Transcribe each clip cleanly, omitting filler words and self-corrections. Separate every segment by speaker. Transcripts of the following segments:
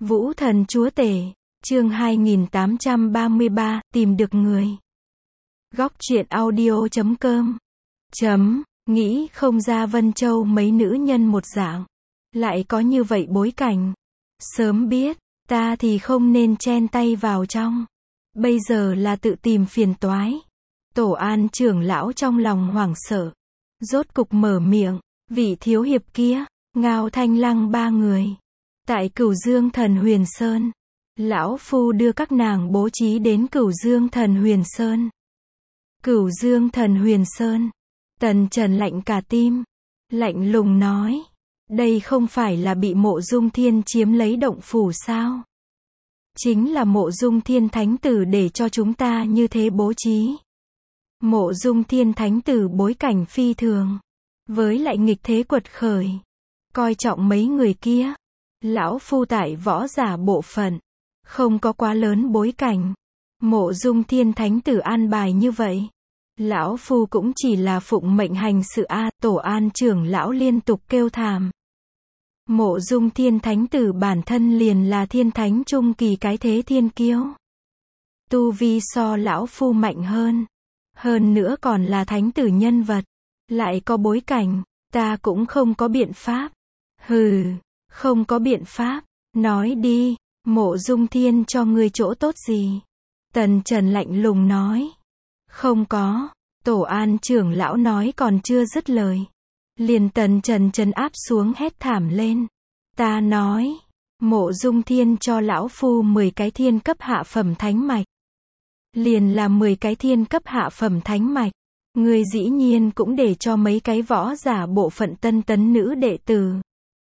Speaker 1: Vũ Thần Chúa Tể, chương 2833, tìm được người. Góc truyện audio.com. Nghĩ không ra Vân Châu mấy nữ nhân một dạng. Lại có như vậy bối cảnh. Sớm biết, ta thì không nên chen tay vào trong. Bây giờ là tự tìm phiền toái. Tổ An trưởng lão trong lòng hoảng sợ. Rốt cục mở miệng, vị thiếu hiệp kia, Ngao Thanh Lăng ba người. Tại Cửu Dương Thần Huyền Sơn, lão phu đưa các nàng bố trí đến Cửu Dương Thần Huyền Sơn. Cửu Dương Thần Huyền Sơn. Tần Trần lạnh cả tim, lạnh lùng nói, đây không phải là bị Mộ Dung Thiên chiếm lấy động phủ sao? Chính là Mộ Dung Thiên Thánh Tử để cho chúng ta như thế bố trí. Mộ Dung Thiên Thánh Tử bối cảnh phi thường, với lại nghịch thế quật khởi, coi trọng mấy người kia. Lão phu tại võ giả bộ phận, không có quá lớn bối cảnh. Mộ Dung Thiên Thánh Tử an bài như vậy, lão phu cũng chỉ là phụng mệnh hành sự a. Tổ An trưởng lão liên tục kêu thảm. Mộ Dung Thiên Thánh Tử bản thân liền là thiên thánh trung kỳ cái thế thiên kiêu. Tu vi so lão phu mạnh hơn nữa còn là thánh tử nhân vật, lại có bối cảnh, ta cũng không có biện pháp. Hừ, không có biện pháp, nói đi, Mộ Dung Thiên cho ngươi chỗ tốt gì? Tần Trần lạnh lùng nói. Không có. Tổ An trưởng lão nói còn chưa dứt lời, liền Tần Trần trấn áp xuống hét thảm lên. Ta nói, Mộ Dung Thiên cho lão phu 10 cái thiên cấp hạ phẩm thánh mạch. Liền là 10 cái thiên cấp hạ phẩm thánh mạch. Ngươi dĩ nhiên cũng để cho mấy cái võ giả bộ phận tân tấn nữ đệ tử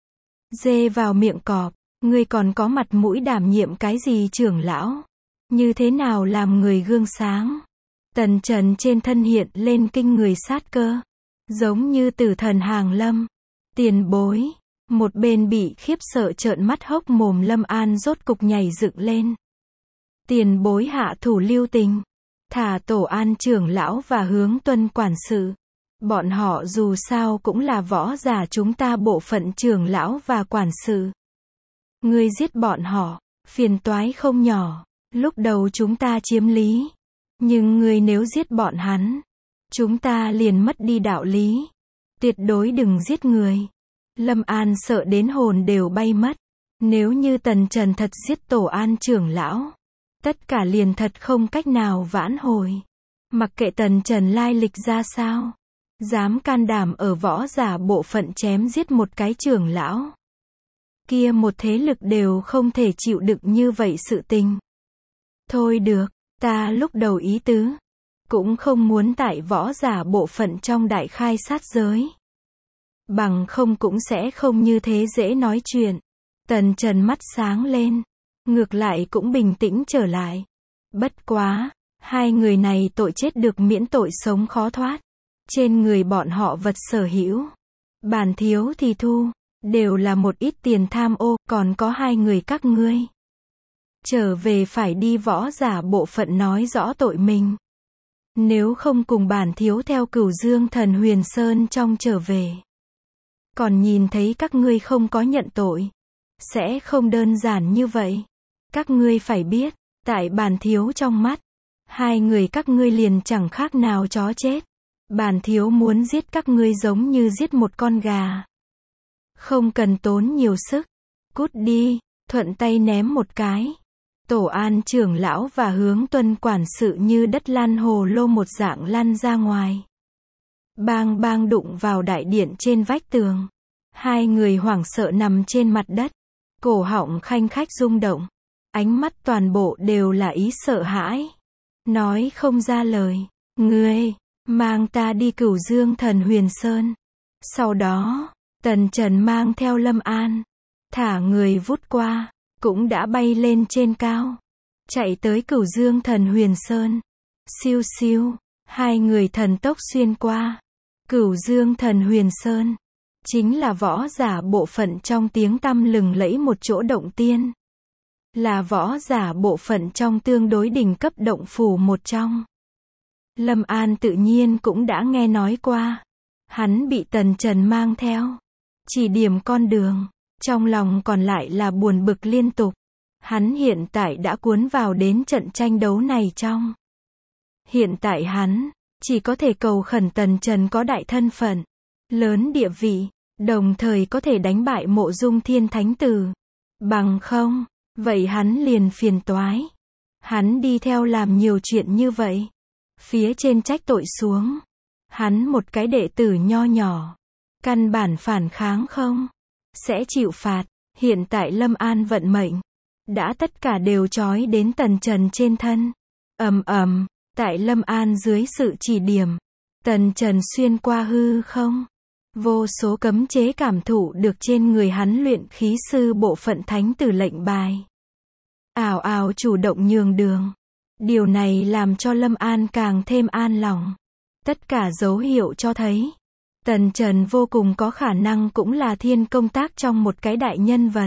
Speaker 1: dê vào miệng cọp, ngươi còn có mặt mũi đảm nhiệm cái gì trưởng lão? Như thế nào làm người gương sáng? Tần Trần trên thân hiện lên kinh người sát cơ, giống như tử thần hàng lâm. Tiền bối, một bên bị khiếp sợ trợn mắt hốc mồm Lâm An rốt cục nhảy dựng lên. Tiền bối hạ thủ lưu tình, thả Tổ An trưởng lão và Hướng Tuân quản sự. Bọn họ dù sao cũng là võ giả chúng ta bộ phận trưởng lão và quản sự. Ngươi giết bọn họ, phiền toái không nhỏ. Lúc đầu chúng ta chiếm lý, nhưng ngươi nếu giết bọn hắn, chúng ta liền mất đi đạo lý. Tuyệt đối đừng giết người. Lâm An sợ đến hồn đều bay mất. Nếu như Tần Trần thật giết Tổ An trưởng lão, tất cả liền thật không cách nào vãn hồi. Mặc kệ Tần Trần lai lịch ra sao, dám can đảm ở võ giả bộ phận chém giết một cái trưởng lão, kia một thế lực đều không thể chịu đựng như vậy sự tình. Thôi được, ta lúc đầu ý tứ cũng không muốn tại võ giả bộ phận trong đại khai sát giới. Bằng không cũng sẽ không như thế dễ nói chuyện. Tần Trần mắt sáng lên, ngược lại cũng bình tĩnh trở lại. Bất quá, hai người này tội chết được miễn tội sống khó thoát. Trên người bọn họ vật sở hữu, bản thiếu thì thu, đều là một ít tiền tham ô. Còn có hai người các ngươi trở về phải đi võ giả bộ phận nói rõ tội mình. Nếu không cùng bản thiếu theo Cửu Dương Thần Huyền Sơn trong trở về, còn nhìn thấy các ngươi không có nhận tội, sẽ không đơn giản như vậy. Các ngươi phải biết, tại bản thiếu trong mắt, hai người các ngươi liền chẳng khác nào chó chết. Bản thiếu muốn giết các ngươi giống như giết một con gà. Không cần tốn nhiều sức. Cút đi, thuận tay ném một cái. Tổ An trưởng lão và Hướng Tuân quản sự như đất lăn hồ lô một dạng lăn ra ngoài. Bang bang đụng vào đại điện trên vách tường. Hai người hoảng sợ nằm trên mặt đất. Cổ họng khanh khách rung động. Ánh mắt toàn bộ đều là ý sợ hãi. Nói không ra lời. Ngươi, mang ta đi Cửu Dương Thần Huyền Sơn. Sau đó, Tần Trần mang theo Lâm An, thả người vút qua, cũng đã bay lên trên cao, chạy tới Cửu Dương Thần Huyền Sơn. Siêu siêu, hai người thần tốc xuyên qua. Cửu Dương Thần Huyền Sơn chính là võ giả bộ phận trong tiếng tăm lừng lẫy một chỗ động tiên, là võ giả bộ phận trong tương đối đỉnh cấp động phủ một trong. Lâm An tự nhiên cũng đã nghe nói qua. Hắn bị Tần Trần mang theo, chỉ điểm con đường, trong lòng còn lại là buồn bực liên tục. Hắn hiện tại đã cuốn vào đến trận tranh đấu này trong. Hiện tại hắn chỉ có thể cầu khẩn Tần Trần có đại thân phận, lớn địa vị, đồng thời có thể đánh bại Mộ Dung Thiên Thánh Tử. Bằng không, vậy hắn liền phiền toái. Hắn đi theo làm nhiều chuyện như vậy. Phía trên trách tội xuống. Hắn một cái đệ tử nho nhỏ. Căn bản phản kháng không? Sẽ chịu phạt. Hiện tại Lâm An vận mệnh. Đã tất cả đều trói đến Tần Trần trên thân. Tại Lâm An dưới sự chỉ điểm. Tần Trần xuyên qua hư không. Vô số cấm chế cảm thụ được trên người hắn luyện khí sư bộ phận thánh tử lệnh bài. Ào ào chủ động nhường đường. Điều này làm cho Lâm An càng thêm an lòng. Tất cả dấu hiệu cho thấy. Tần Trần vô cùng có khả năng cũng là thiên công tác trong một cái đại nhân vật.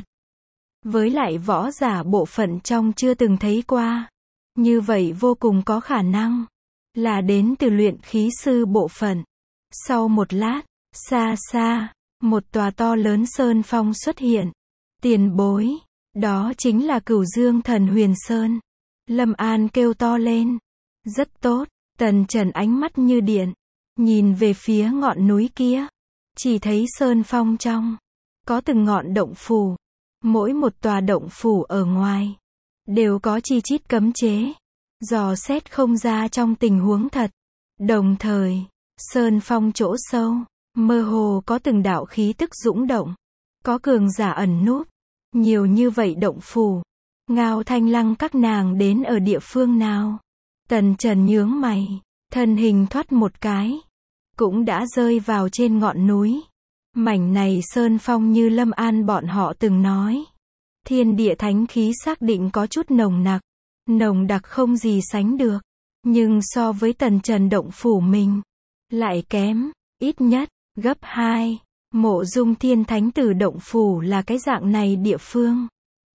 Speaker 1: Với lại võ giả bộ phận trong chưa từng thấy qua. Như vậy vô cùng có khả năng. Là đến từ luyện khí sư bộ phận. Sau một lát. Xa xa, một tòa to lớn sơn phong xuất hiện. Tiền bối, đó chính là Cửu Dương Thần Huyền Sơn. Lâm An kêu to lên. Rất tốt, Tần Trần ánh mắt như điện. Nhìn về phía ngọn núi kia. Chỉ thấy sơn phong trong. Có từng ngọn động phủ. Mỗi một tòa động phủ ở ngoài. Đều có chi chít cấm chế. Dò xét không ra trong tình huống thật. Đồng thời, sơn phong chỗ sâu. Mơ hồ có từng đạo khí tức dũng động. Có cường giả ẩn núp. Nhiều như vậy động phủ. Ngao Thanh Lăng các nàng đến ở địa phương nào? Tần Trần nhướng mày. Thân hình thoát một cái. Cũng đã rơi vào trên ngọn núi. Mảnh này sơn phong như Lâm An bọn họ từng nói. Thiên địa thánh khí xác định có chút nồng nặc. Nồng đặc không gì sánh được. Nhưng so với Tần Trần động phủ mình. Lại kém. Ít nhất. Gấp 2, Mộ Dung Thiên Thánh Tử động phủ là cái dạng này địa phương.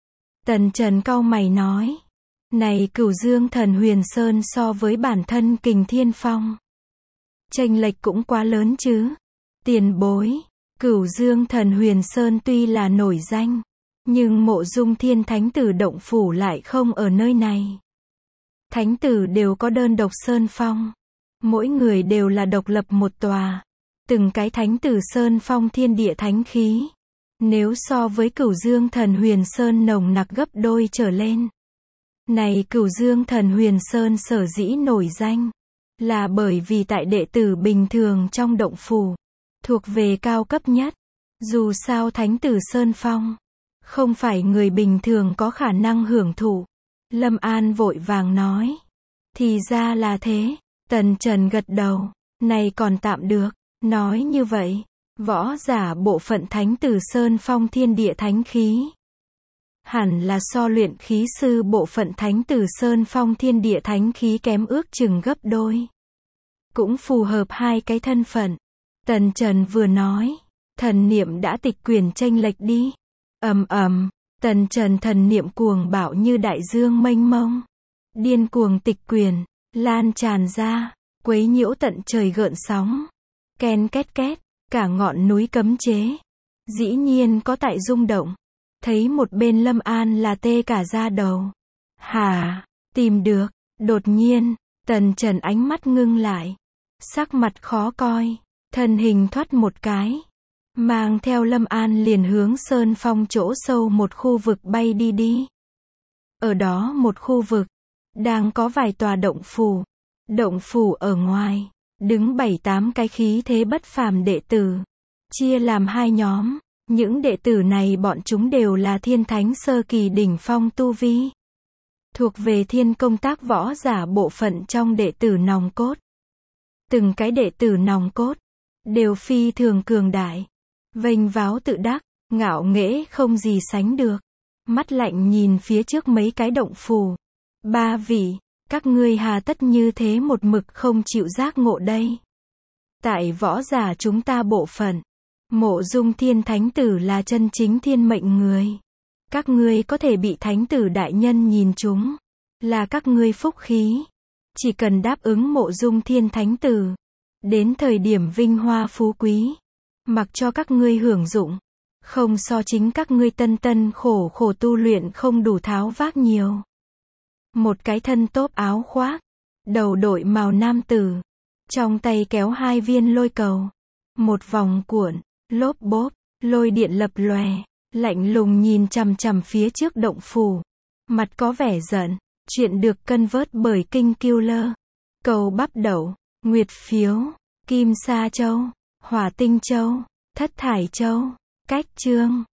Speaker 1: Tần Trần cau mày nói. Này Cửu Dương Thần Huyền Sơn so với bản thân Kình Thiên Phong. Chênh lệch cũng quá lớn chứ. Tiền bối, Cửu Dương Thần Huyền Sơn tuy là nổi danh. Nhưng Mộ Dung Thiên Thánh Tử động phủ lại không ở nơi này. Thánh Tử đều có đơn độc sơn phong. Mỗi người đều là độc lập một tòa. Từng cái thánh tử sơn phong thiên địa thánh khí. Nếu so với Cửu Dương Thần Huyền Sơn nồng nặc gấp đôi trở lên. Này Cửu Dương Thần Huyền Sơn sở dĩ nổi danh. Là bởi vì tại đệ tử bình thường trong động phủ. Thuộc về cao cấp nhất. Dù sao thánh tử sơn phong. Không phải người bình thường có khả năng hưởng thụ. Lâm An vội vàng nói. Thì ra là thế. Tần Trần gật đầu. Này còn tạm được. Nói như vậy, võ giả bộ phận thánh tử sơn phong thiên địa thánh khí. Hẳn là so luyện khí sư bộ phận thánh tử sơn phong thiên địa thánh khí kém ước chừng gấp đôi. Cũng phù hợp hai cái thân phận. Tần Trần vừa nói, thần niệm đã tịch quyển chênh lệch đi. Tần Trần thần niệm cuồng bạo như đại dương mênh mông. Điên cuồng tịch quyển, lan tràn ra, quấy nhiễu tận trời gợn sóng. Ken két két, cả ngọn núi cấm chế. Dĩ nhiên có tại rung động. Thấy một bên Lâm An là tê cả da đầu. Hả, tìm được. Đột nhiên, Tần Trần ánh mắt ngưng lại. Sắc mặt khó coi. Thân hình thoát một cái. Mang theo Lâm An liền hướng sơn phong chỗ sâu một khu vực bay đi. Ở đó một khu vực. Đang có vài tòa động phủ. Động phủ ở ngoài. Đứng 7-8 cái khí thế bất phàm đệ tử. Chia làm hai nhóm. Những đệ tử này bọn chúng đều là thiên thánh sơ kỳ đỉnh phong tu vi. Thuộc về thiên công tác võ giả bộ phận trong đệ tử nòng cốt. Từng cái đệ tử nòng cốt. Đều phi thường cường đại. Vênh váo tự đắc. Ngạo nghễ không gì sánh được. Mắt lạnh nhìn phía trước mấy cái động phủ. Ba vị. Các ngươi hà tất như thế một mực không chịu giác ngộ đây. Tại võ giả chúng ta bộ phận. Mộ Dung Thiên Thánh Tử là chân chính thiên mệnh người. Các ngươi có thể bị Thánh Tử đại nhân nhìn chúng. Là các ngươi phúc khí. Chỉ cần đáp ứng Mộ Dung Thiên Thánh Tử. Đến thời điểm vinh hoa phú quý. Mặc cho các ngươi hưởng dụng. Không so chính các ngươi tân tân khổ khổ tu luyện không đủ tháo vác nhiều. Một cái thân tốp áo khoác, đầu đội màu nam tử, trong tay kéo 2 viên lôi cầu, một vòng cuộn, lốp bốp, lôi điện lập lòe, lạnh lùng nhìn chằm chằm phía trước động phủ, mặt có vẻ giận. Chuyện được cân vớt bởi Kinh Killer. Cầu bắp đậu, nguyệt phiếu, kim sa châu, hỏa tinh châu, thất thải châu, cách chương.